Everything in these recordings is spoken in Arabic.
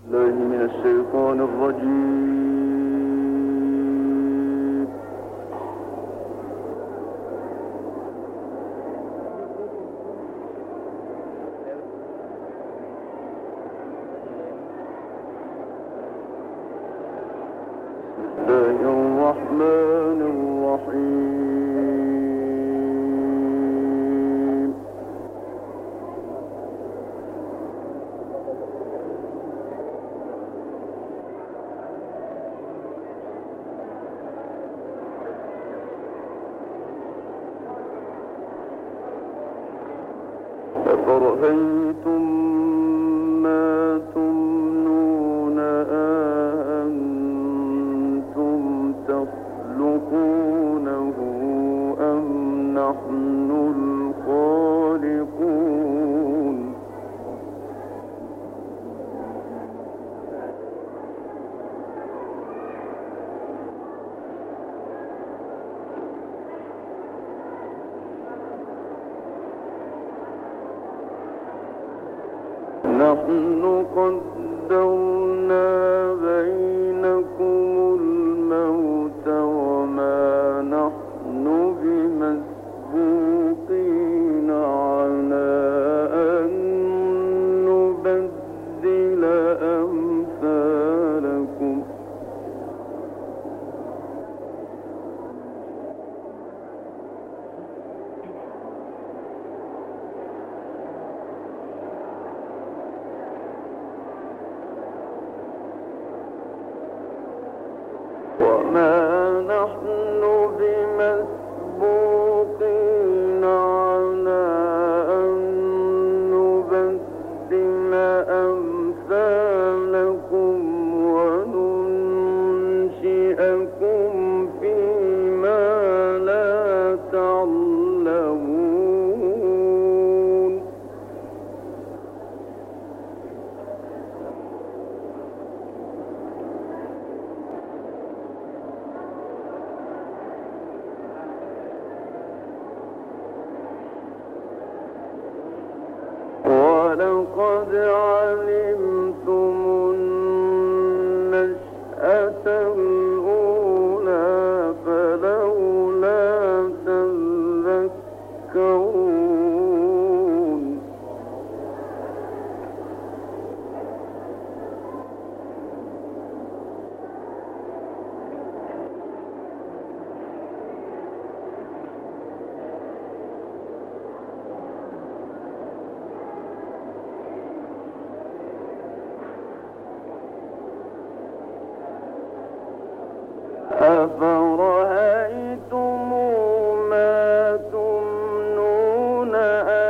الله من الشيطان الرجيم. بسم الله الرحمن الرحيم. أفرأيتم ما تمنون أأنتم تخلقونه أم نحن الخالقون. نحن قدرنا بينكم الموت وما نحن بمسبوقين على أن نبدل أمثالكم. وما نحن بمسبوقين على أن نبدل أمثالكم وننشئكم فيما لا تعلمون. ولقد علمتم النشأة الأولى فلولا تذكرون. أفرأيتم ما تمنون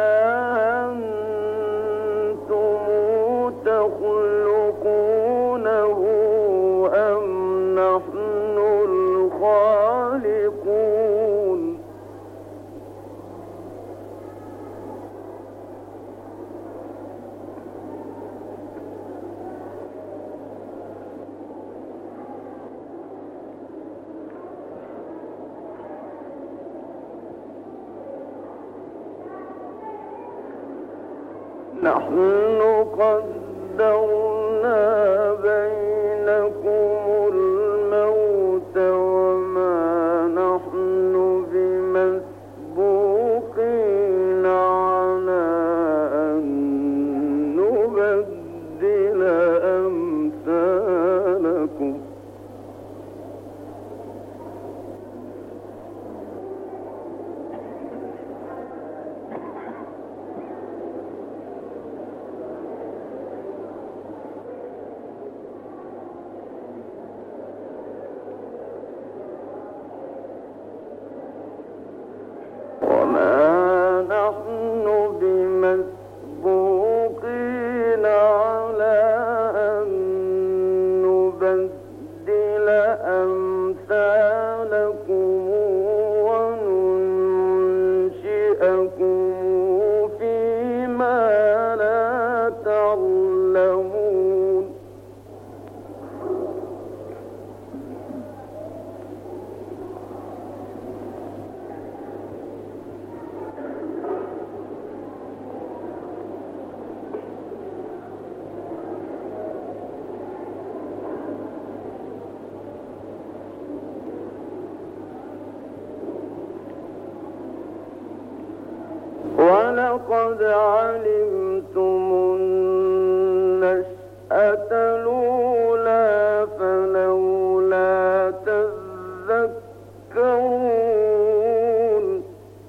أأنتم تخلقونه أم نحن الخالقون. نحن قدرنا بينكم الموت وما نحن بمسبوقين على أن نبدل أمثالكم. وما نحن بمسبوقين على أن نبدل أمثالكم وننشئكم فيما لا تعلمون. ولقد علمتم النشأة الأولى فلولا تذكرون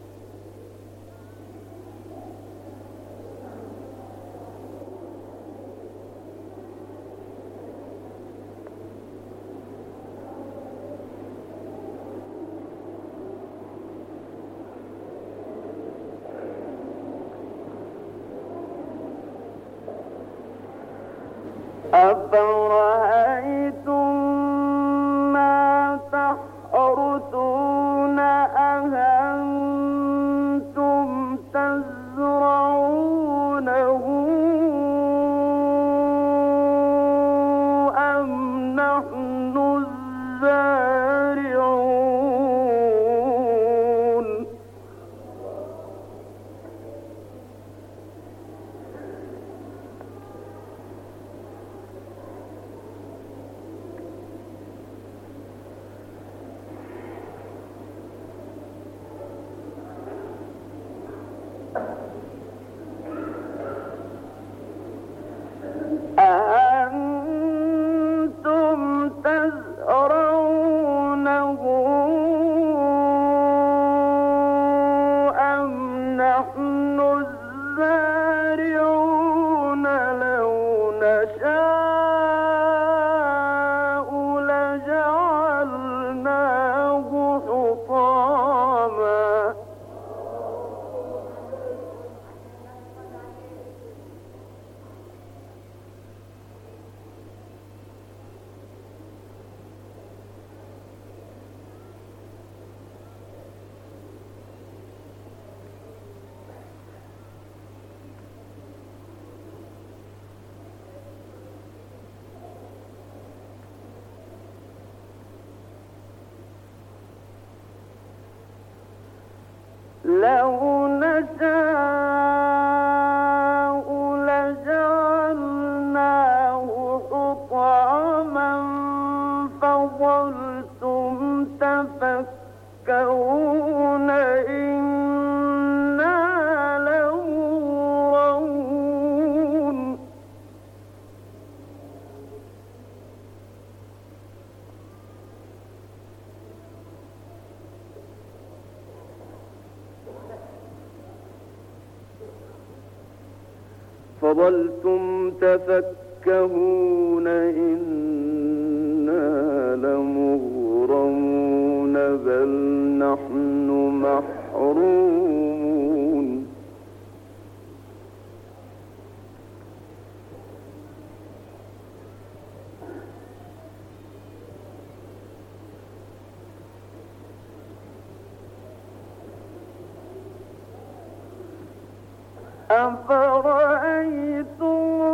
أفرأيتم ما تحرثون أأنتم تزرعونه أم نحن الزارعون أأنتم تزرعونه أم نحن الزارعون لو نشاء لجعلناه حطاما لو نشاء لجعلناه حطاما فظلتم تفكرون إنا لمغرمون فظلتم تفكهون إنا لمغرمون بل نحن محرومون أفرأيتم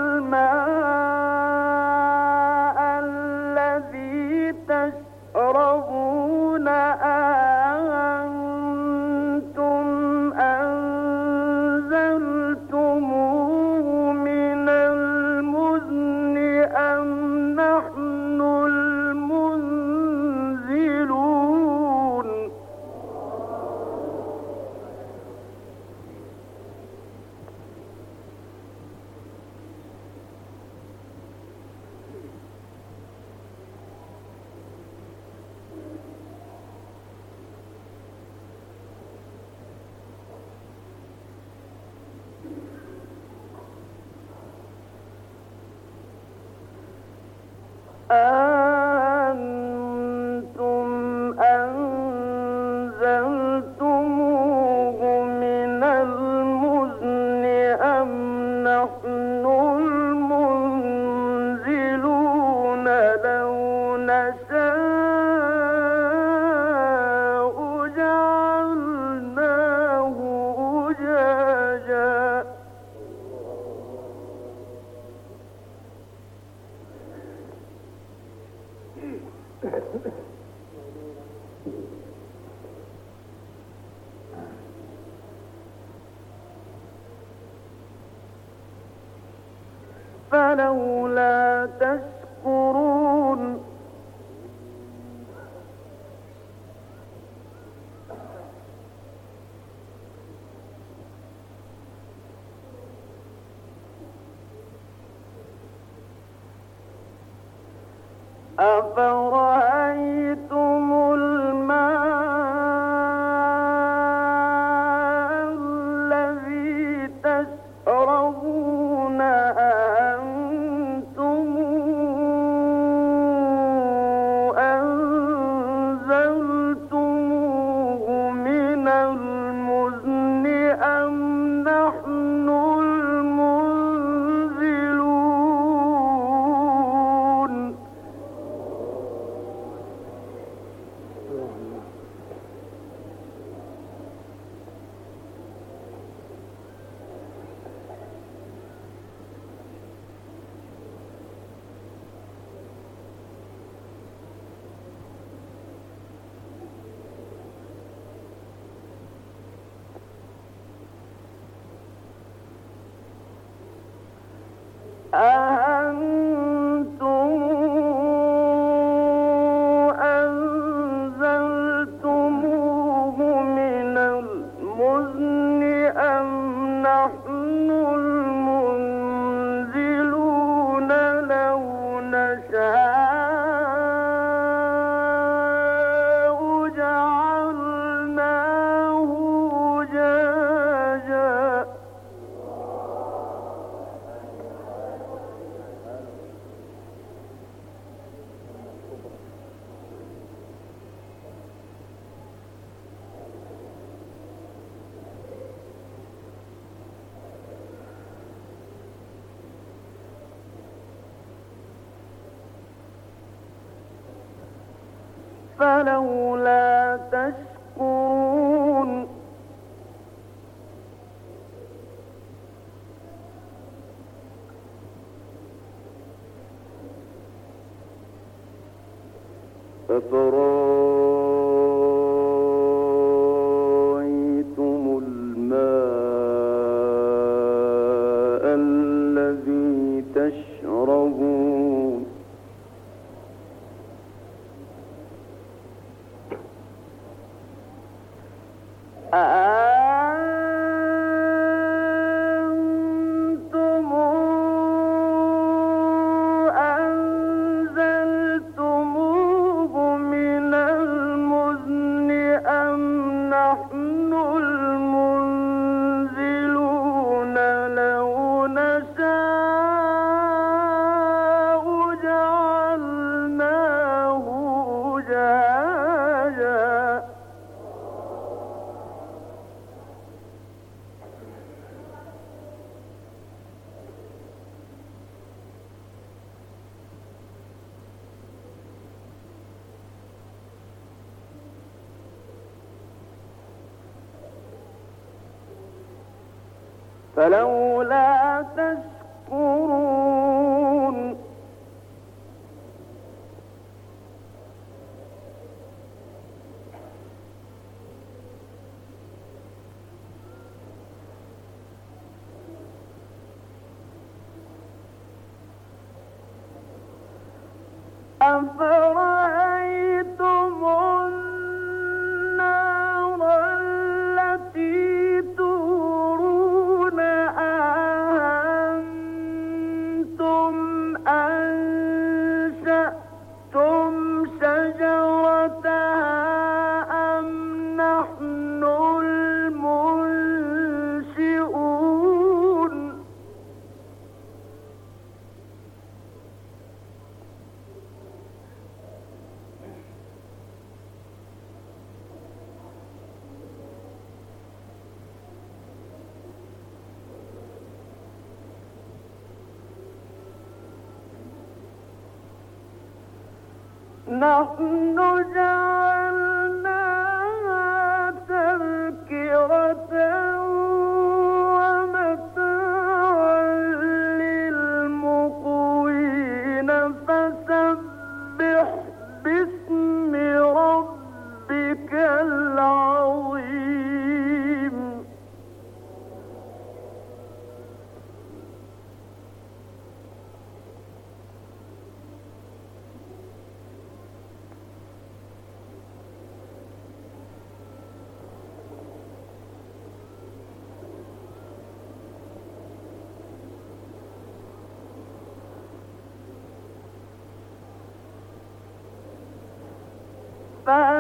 الماء الذي تشربون أأنتم أنزلتموه من المزن أم نحن المنزلون أأنتم أنزلتموه من المزن أم نحن المنزلون لو نشاء جعلناه أجاجا فلولا تشكرون أفرأيتم الماء الذي تشربون أأنتم أنزلتموه من المزن أم نحن المنزلون أأنتم أنزلتموه من المزن أم نحن المنزلون لو نشاء جعلناه أجاجا فلولا تشكرون أفرأيتم الماء الذي تشربون أأنتم أنزلتموه من المزن أم نحن المنزلون لو نشاء جعلناه أجاجا فلولا تشكرون أفرأيتم النار التي تورون أأنتم أنشأتم شجرتها أم نحن المنشئون نحن جعلناها تذكرة ومتاعا للمقوين فسبح باسم ربك العظيم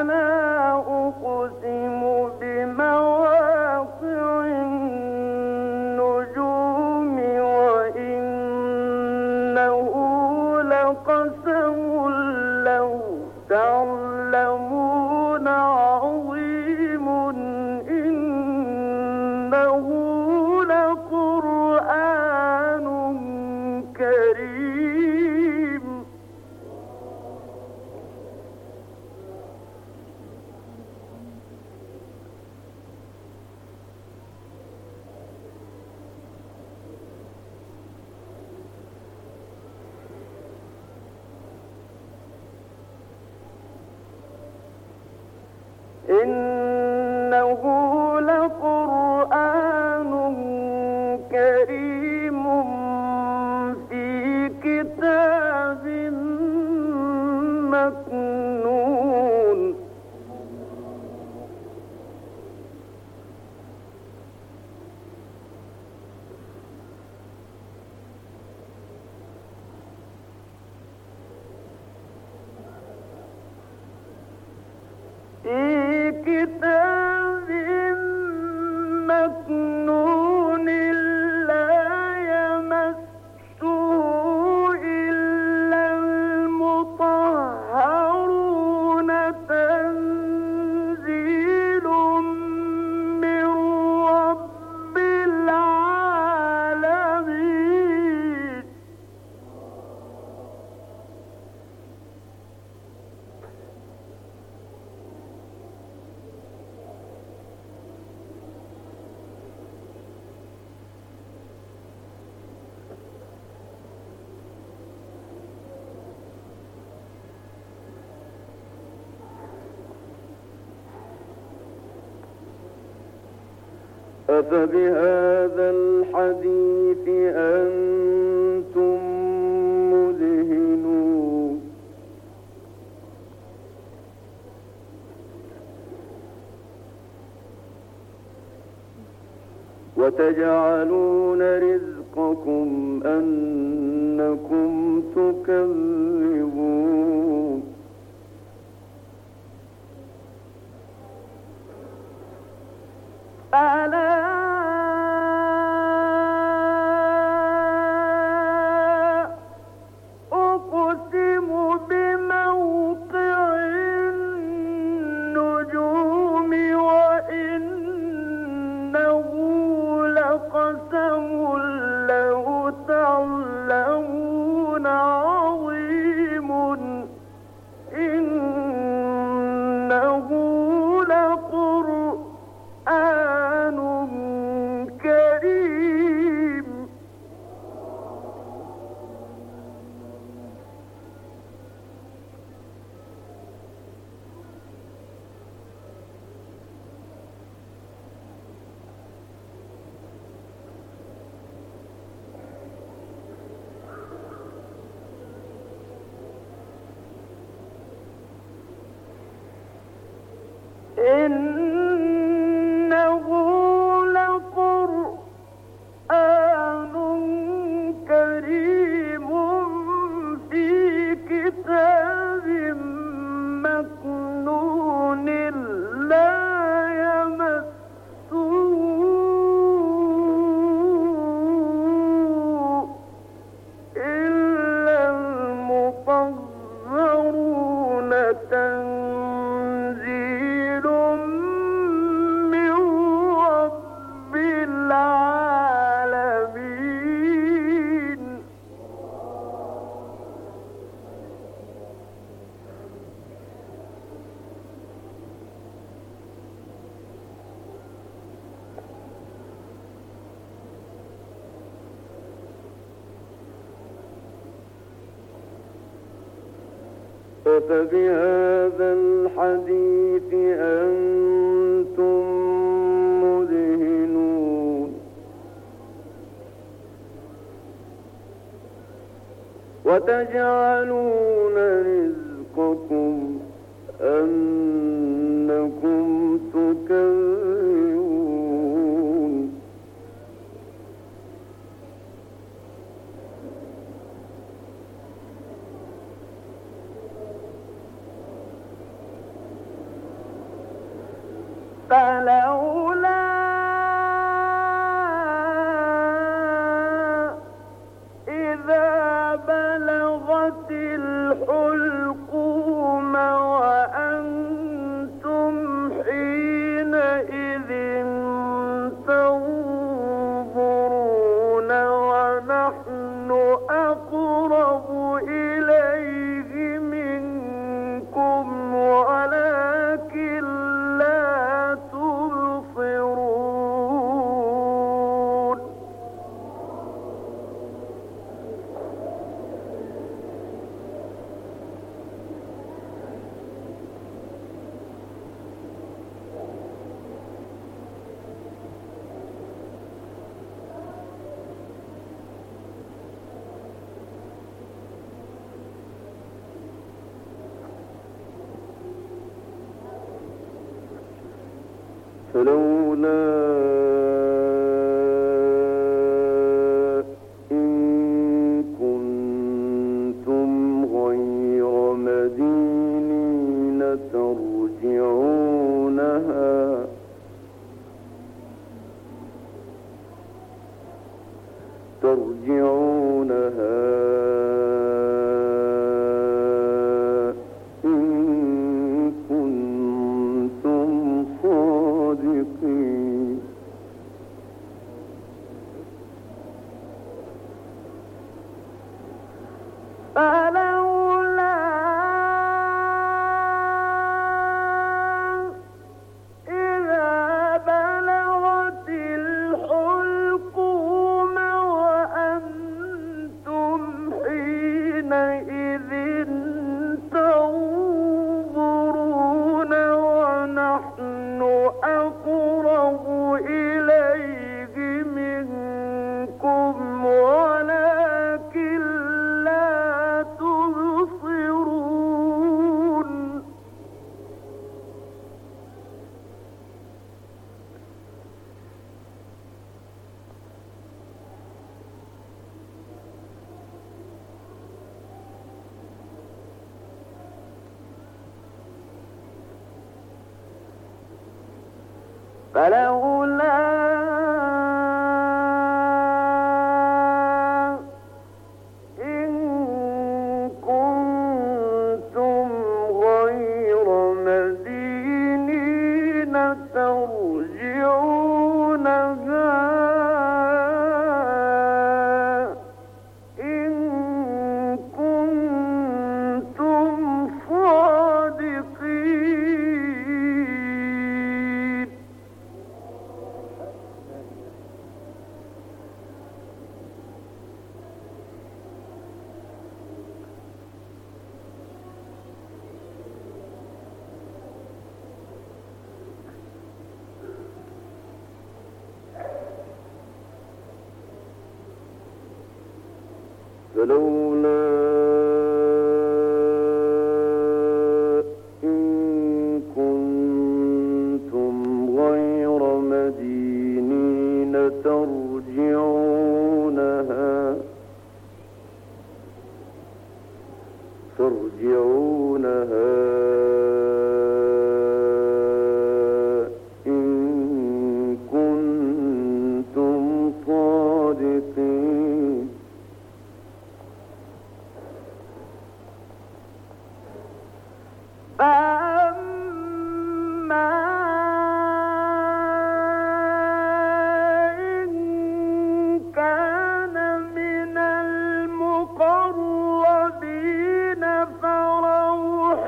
إنه لقرآن كريم في كتاب مكنون لا يمسه إلا المطهرون تنزيل من رب العالمين أفبهذا الحديث أنتم مدهنون وتجعلون رزقكم أنكم تكذبون ألا أقسم بموقع النجوم وإنه لقسم لو تعلمون عظيم إنه لقرآن كريم إنه لقرآن كريم في كتاب مكنون لا يمسه إلا المطهرون تنزيل من رب العالمين أفبهذا الحديث أنتم مدهنون وتجعلون رزقكم أنكم تكذبون فلولا إذا بلغت الحلقوم وأنتم حينئذ تنظرون ونحن أقرب إليه منكم ولكن لا تبصرون. فلولا إن كنتم غير مدينين ترجعونها إن كنتم صادقين. فلولا إذا بلغت الحلقوم وأنتم حينئذ تنظرون ونحن أقرب إليه منكم ولكن لا تبصرون. فلولا إن كنتم غير مدينين ترجعونها إن كنتم صادقين. فلولا إن كنتم غير مدينين ترجعونها إن كنتم صادقين. فأما إن كان من المقربين فروح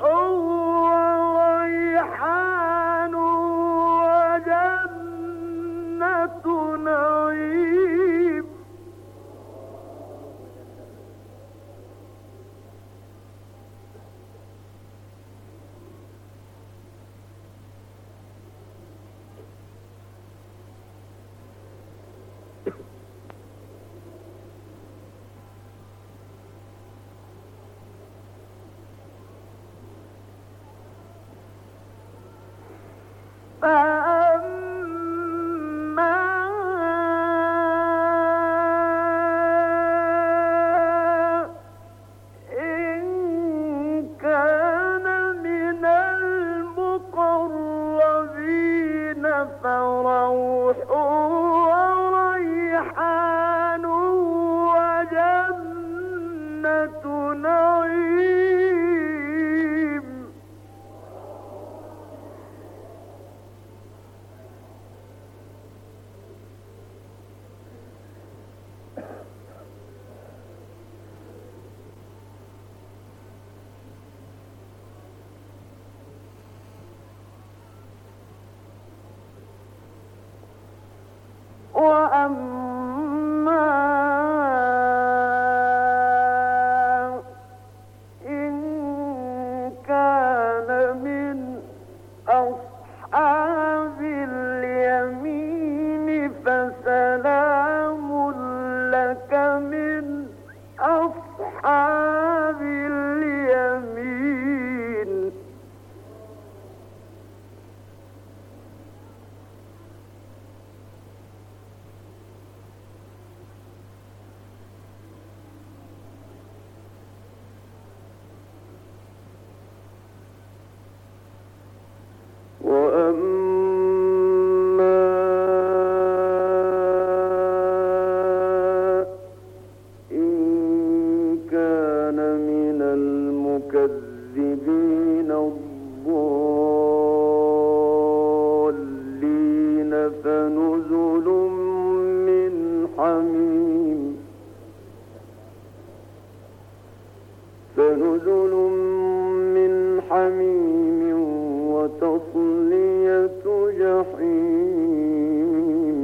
وريحان وجنة نعيم. إن كان من المقربين نعيم. وأما إن كان من أصحاب اليمين فسلام لك من أصحاب اليمين. المكذبين الضالين فنزل من حميم وتصلية جحيم.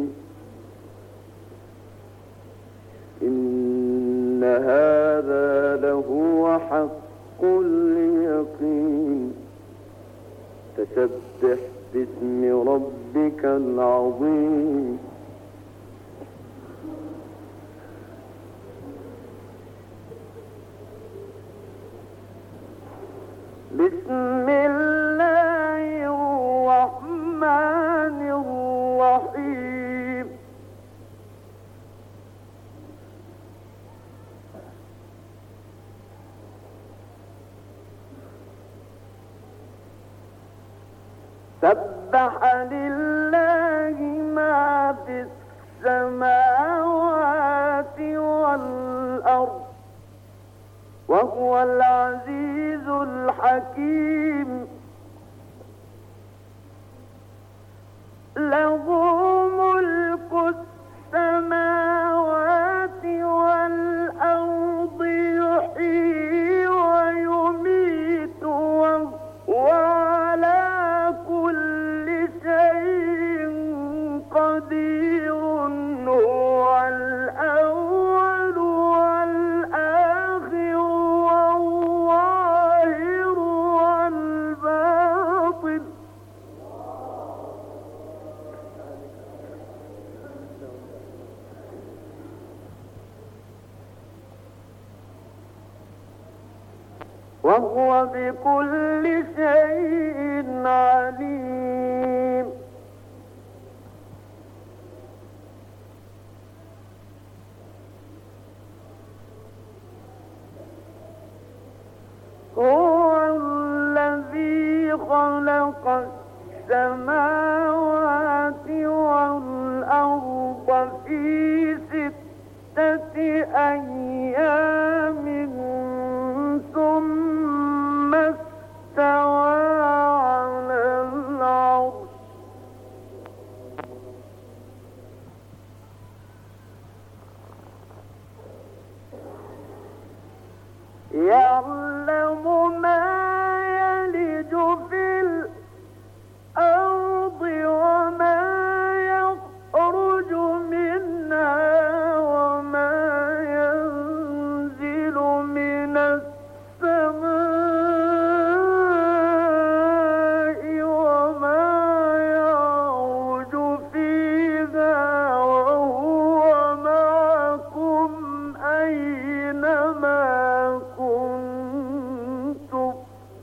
إن هذا لهو حق اليقين. فسبح باسم ربك العظيم. بسم الله الرحمن الرحيم. سبح لله ما في السماوات والأرض وهو العزيز الحكيم. له ملك السماوات والأرض يحيي ويميت وهو على كل شيء قدير. هو الأول والآخر والظاهر والباطن. وهو بكل شيء عليم. هو الذي خلق السماوات والأرض في 6 أيام ثم استوى على العرش. يعلم ما يلج في الأرض وما يخرج منها وما ينزل من السماء وما يعرج فيها وهو معكم أينما كنتم.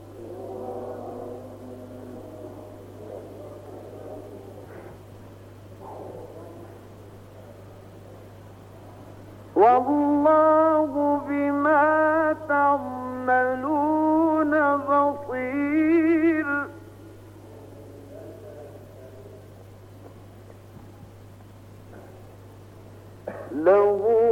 والله بما تعملون بصير. له